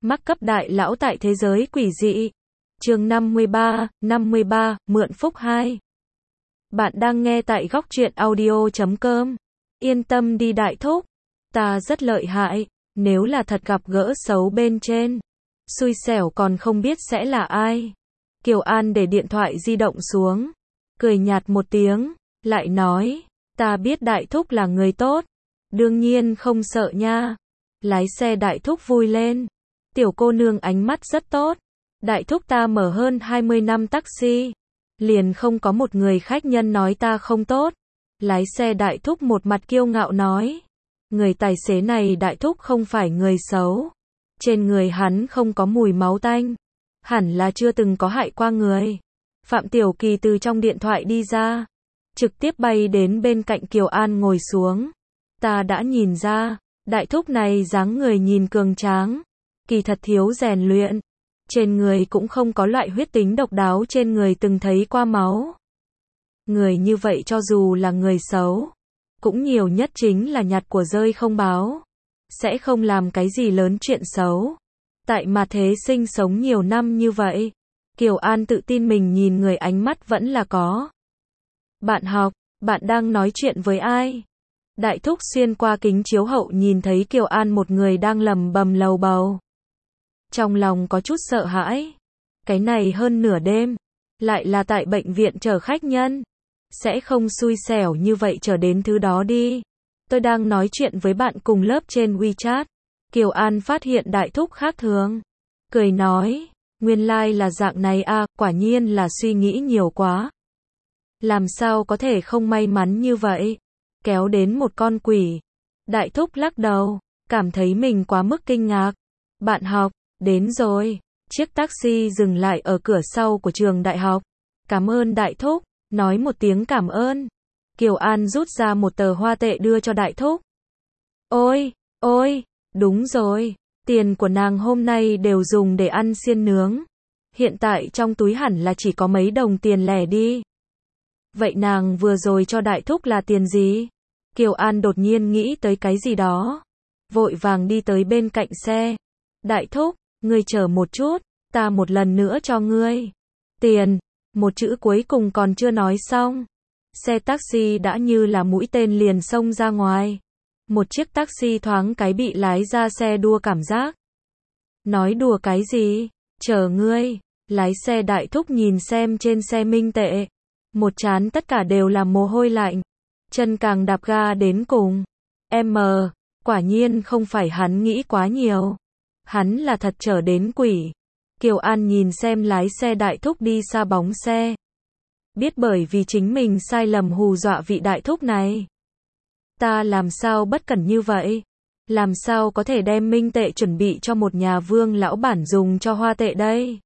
Mắc cấp đại lão tại thế giới quỷ dị. Chương 53, Mượn Phúc 2. Bạn đang nghe tại góc truyện audio.com. Yên tâm đi đại thúc, ta rất lợi hại, nếu là thật gặp gỡ xấu bên trên, xui xẻo còn không biết sẽ là ai. Kiều An để điện thoại di động xuống, cười nhạt một tiếng, lại nói, ta biết đại thúc là người tốt, đương nhiên không sợ nha. Lái xe đại thúc vui lên, tiểu cô nương ánh mắt rất tốt, đại thúc ta mở hơn 20 năm taxi, liền không có một người khách nhân nói ta không tốt. Lái xe đại thúc một mặt kiêu ngạo nói, người tài xế này đại thúc không phải người xấu, trên người hắn không có mùi máu tanh, hẳn là chưa từng có hại qua người. Phạm Tiểu Kỳ từ trong điện thoại đi ra, trực tiếp bay đến bên cạnh Kiều An ngồi xuống. Ta đã nhìn ra, đại thúc này dáng người nhìn cường tráng, kỳ thật thiếu rèn luyện, trên người cũng không có loại huyết tính độc đáo trên người từng thấy qua máu. Người như vậy cho dù là người xấu, cũng nhiều nhất chính là nhặt của rơi không báo, sẽ không làm cái gì lớn chuyện xấu. Tại mà thế sinh sống nhiều năm như vậy, Kiều An tự tin mình nhìn người ánh mắt vẫn là có. Bạn học, bạn đang nói chuyện với ai? Đại thúc xuyên qua kính chiếu hậu nhìn thấy Kiều An một người đang lầm bầm lầu bầu. Trong lòng có chút sợ hãi. Cái này hơn nửa đêm, lại là tại bệnh viện chở khách nhân. Sẽ không xui xẻo như vậy trở đến thứ đó đi. Tôi đang nói chuyện với bạn cùng lớp trên WeChat. Kiều An phát hiện đại thúc khác thường. Cười nói, nguyên lai là dạng này à, quả nhiên là suy nghĩ nhiều quá. Làm sao có thể không may mắn như vậy? Kéo đến một con quỷ. Đại thúc lắc đầu, cảm thấy mình quá mức kinh ngạc. Bạn học, đến rồi. Chiếc taxi dừng lại ở cửa sau của trường đại học. Cảm ơn đại thúc, nói một tiếng cảm ơn. Kiều An rút ra một tờ hoa tệ đưa cho đại thúc. Ôi, đúng rồi, tiền của nàng hôm nay đều dùng để ăn xiên nướng. Hiện tại trong túi hẳn là chỉ có mấy đồng tiền lẻ đi. Vậy nàng vừa rồi cho đại thúc là tiền gì? Kiều An đột nhiên nghĩ tới cái gì đó. Vội vàng đi tới bên cạnh xe. Đại thúc, ngươi chờ một chút, ta một lần nữa cho ngươi. Tiền, một chữ cuối cùng còn chưa nói xong. Xe taxi đã như là mũi tên liền xông ra ngoài. Một chiếc taxi thoáng cái bị lái ra xe đua cảm giác. Nói đùa cái gì? Chờ ngươi. Lái xe đại thúc nhìn xem trên xe minh tệ. Một trán tất cả đều là mồ hôi lạnh. Chân càng đạp ga đến cùng. Quả nhiên không phải hắn nghĩ quá nhiều. Hắn là thật trở đến quỷ. Kiều An nhìn xem lái xe đại thúc đi xa bóng xe. Biết bởi vì chính mình sai lầm hù dọa vị đại thúc này. Ta làm sao bất cẩn như vậy? Làm sao có thể đem minh tệ chuẩn bị cho một nhà vương lão bản dùng cho hoa tệ đây?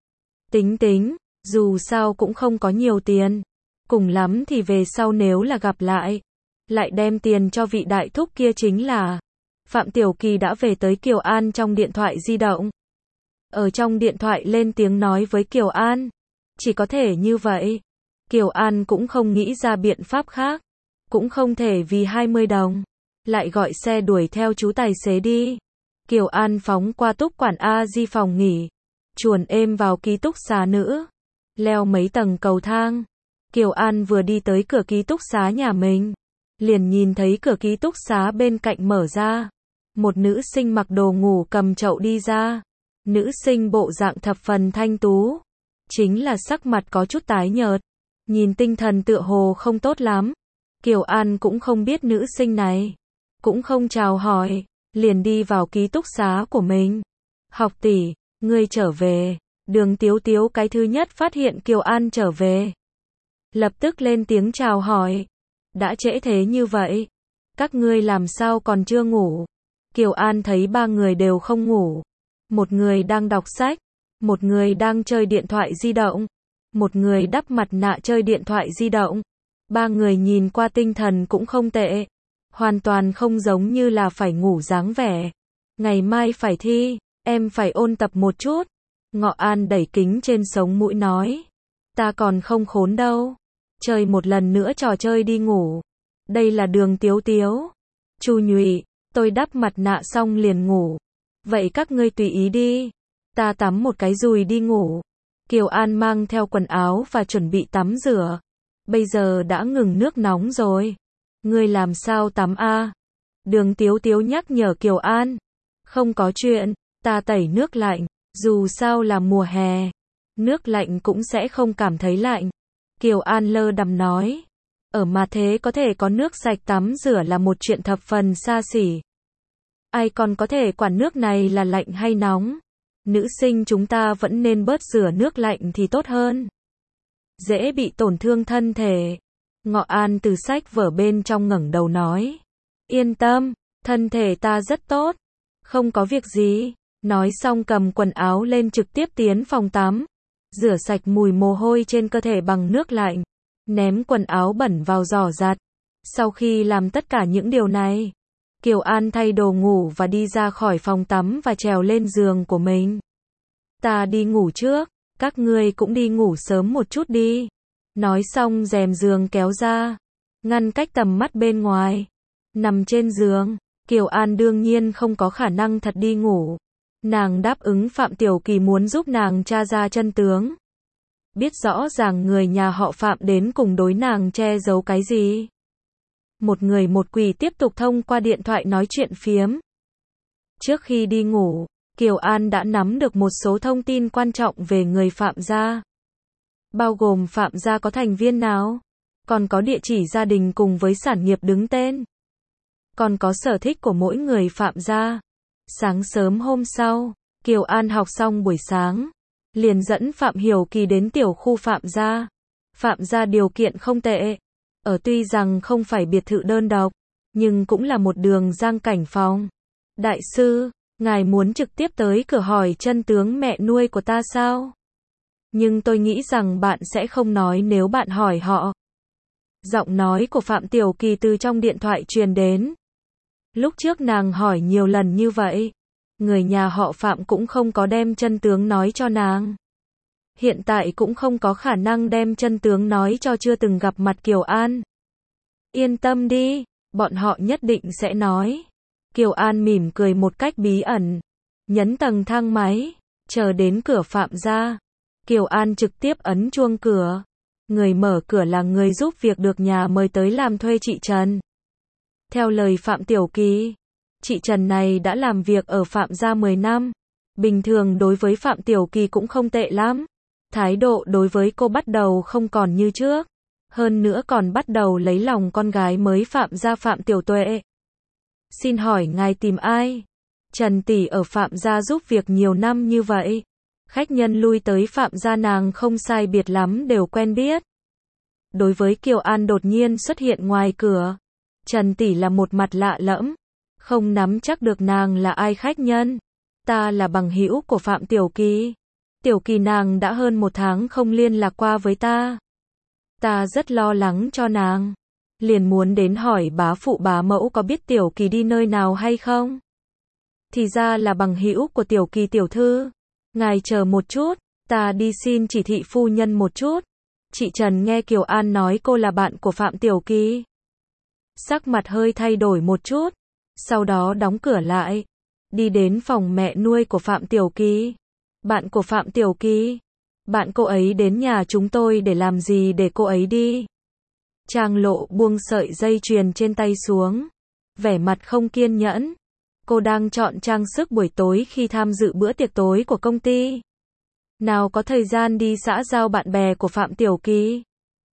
Tính, dù sao cũng không có nhiều tiền. Cùng lắm thì về sau nếu là gặp lại đem tiền cho vị đại thúc kia chính là. Phạm Tiểu Kỳ đã về tới Kiều An trong điện thoại di động. Ở trong điện thoại lên tiếng nói với Kiều An. Chỉ có thể như vậy. Kiều An cũng không nghĩ ra biện pháp khác. Cũng không thể vì 20 đồng. Lại gọi xe đuổi theo chú tài xế đi. Kiều An phóng qua túc quản A-di phòng nghỉ. Chuồn êm vào ký túc xá nữ. Leo mấy tầng cầu thang. Kiều An vừa đi tới cửa ký túc xá nhà mình. Liền nhìn thấy cửa ký túc xá bên cạnh mở ra. Một nữ sinh mặc đồ ngủ cầm chậu đi ra. Nữ sinh bộ dạng thập phần thanh tú. Chính là sắc mặt có chút tái nhợt. Nhìn tinh thần tựa hồ không tốt lắm. Kiều An cũng không biết nữ sinh này. Cũng không chào hỏi. Liền đi vào ký túc xá của mình. Học tỷ, ngươi trở về. Đường Tiếu Tiếu cái thứ nhất phát hiện Kiều An trở về. Lập tức lên tiếng chào hỏi. Đã trễ thế như vậy. Các ngươi làm sao còn chưa ngủ? Kiều An thấy ba người đều không ngủ. Một người đang đọc sách. Một người đang chơi điện thoại di động. Một người đắp mặt nạ chơi điện thoại di động. Ba người nhìn qua tinh thần cũng không tệ. Hoàn toàn không giống như là phải ngủ dáng vẻ. Ngày mai phải thi, em phải ôn tập một chút. Ngọ An đẩy kính trên sống mũi nói. Ta còn không khốn đâu. Chơi một lần nữa trò chơi đi ngủ. Đây là Đường Tiếu Tiếu. Chu Nhụy, tôi đắp mặt nạ xong liền ngủ. Vậy các ngươi tùy ý đi. Ta tắm một cái rồi đi ngủ. Kiều An mang theo quần áo và chuẩn bị tắm rửa. Bây giờ đã ngừng nước nóng rồi. Ngươi làm sao tắm a? Đường Tiếu Tiếu nhắc nhở Kiều An. Không có chuyện, ta tẩy nước lạnh, dù sao là mùa hè. Nước lạnh cũng sẽ không cảm thấy lạnh. Kiều An lơ đằm nói. Ở mà thế có thể có nước sạch tắm rửa là một chuyện thập phần xa xỉ. Ai còn có thể quản nước này là lạnh hay nóng. Nữ sinh chúng ta vẫn nên bớt rửa nước lạnh thì tốt hơn. Dễ bị tổn thương thân thể. Ngọ An từ sách vở bên trong ngẩng đầu nói. Yên tâm, thân thể ta rất tốt. Không có việc gì. Nói xong cầm quần áo lên trực tiếp tiến phòng tắm. Rửa sạch mùi mồ hôi trên cơ thể bằng nước lạnh. Ném quần áo bẩn vào giỏ giặt. Sau khi làm tất cả những điều này, Kiều An thay đồ ngủ và đi ra khỏi phòng tắm và trèo lên giường của mình. Ta đi ngủ trước, các ngươi cũng đi ngủ sớm một chút đi. Nói xong rèm giường kéo ra, ngăn cách tầm mắt bên ngoài. Nằm trên giường, Kiều An đương nhiên không có khả năng thật đi ngủ. Nàng đáp ứng Phạm Tiểu Kỳ muốn giúp nàng tra ra chân tướng. Biết rõ ràng người nhà họ Phạm đến cùng đối nàng che giấu cái gì. Một người một quỷ tiếp tục thông qua điện thoại nói chuyện phiếm. Trước khi đi ngủ, Kiều An đã nắm được một số thông tin quan trọng về người Phạm gia. Bao gồm Phạm gia có thành viên nào, còn có địa chỉ gia đình cùng với sản nghiệp đứng tên, còn có sở thích của mỗi người Phạm gia. Sáng sớm hôm sau, Kiều An học xong buổi sáng, liền dẫn Phạm Hiểu Kỳ đến tiểu khu Phạm gia. Phạm gia điều kiện không tệ, ở tuy rằng không phải biệt thự đơn độc, nhưng cũng là một đường giang cảnh phòng. Đại sư, ngài muốn trực tiếp tới cửa hỏi chân tướng mẹ nuôi của ta sao? Nhưng tôi nghĩ rằng bạn sẽ không nói nếu bạn hỏi họ. Giọng nói của Phạm Tiểu Kỳ từ trong điện thoại truyền đến. Lúc trước nàng hỏi nhiều lần như vậy, người nhà họ Phạm cũng không có đem chân tướng nói cho nàng. Hiện tại cũng không có khả năng đem chân tướng nói cho chưa từng gặp mặt Kiều An. Yên tâm đi, bọn họ nhất định sẽ nói. Kiều An mỉm cười một cách bí ẩn, nhấn tầng thang máy, chờ đến cửa Phạm gia. Kiều An trực tiếp ấn chuông cửa. Người mở cửa là người giúp việc được nhà mời tới làm thuê chị Trần. Theo lời Phạm Tiểu Kỳ, chị Trần này đã làm việc ở Phạm gia 10 năm. Bình thường đối với Phạm Tiểu Kỳ cũng không tệ lắm. Thái độ đối với cô bắt đầu không còn như trước. Hơn nữa còn bắt đầu lấy lòng con gái mới Phạm gia Phạm Tiểu Tuệ. Xin hỏi ngài tìm ai? Trần tỷ ở Phạm gia giúp việc nhiều năm như vậy. Khách nhân lui tới Phạm gia nàng không sai biệt lắm đều quen biết. Đối với Kiều An đột nhiên xuất hiện ngoài cửa, Trần tỷ là một mặt lạ lẫm, không nắm chắc được nàng là ai khách nhân. Ta là bằng hữu của Phạm Tiểu Kỳ. Tiểu Kỳ nàng đã hơn 1 tháng không liên lạc qua với ta. Ta rất lo lắng cho nàng. Liền muốn đến hỏi bá phụ bá mẫu có biết Tiểu Kỳ đi nơi nào hay không? Thì ra là bằng hữu của Tiểu Kỳ tiểu thư. Ngài chờ một chút, ta đi xin chỉ thị phu nhân một chút. Chị Trần nghe Kiều An nói cô là bạn của Phạm Tiểu Kỳ. Sắc mặt hơi thay đổi một chút, sau đó đóng cửa lại, đi đến phòng mẹ nuôi của Phạm Tiểu Kỳ. Bạn của Phạm Tiểu Kỳ? Bạn cô ấy đến nhà chúng tôi để làm gì để cô ấy đi? Trang Lộ buông sợi dây chuyền trên tay xuống, vẻ mặt không kiên nhẫn. Cô đang chọn trang sức buổi tối khi tham dự bữa tiệc tối của công ty. Nào có thời gian đi xã giao bạn bè của Phạm Tiểu Kỳ.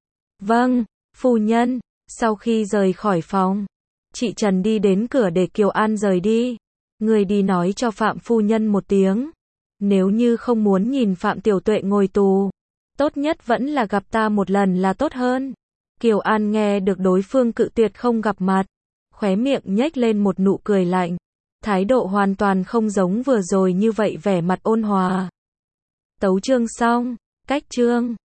Vâng, phu nhân. Sau khi rời khỏi phòng, chị Trần đi đến cửa để Kiều An rời đi. Người đi nói cho Phạm phu nhân một tiếng. Nếu như không muốn nhìn Phạm Tiểu Tuệ ngồi tù, tốt nhất vẫn là gặp ta một lần là tốt hơn. Kiều An nghe được đối phương cự tuyệt không gặp mặt, khóe miệng nhếch lên một nụ cười lạnh. Thái độ hoàn toàn không giống vừa rồi như vậy, vẻ mặt ôn hòa. Tấu chương xong, cách chương.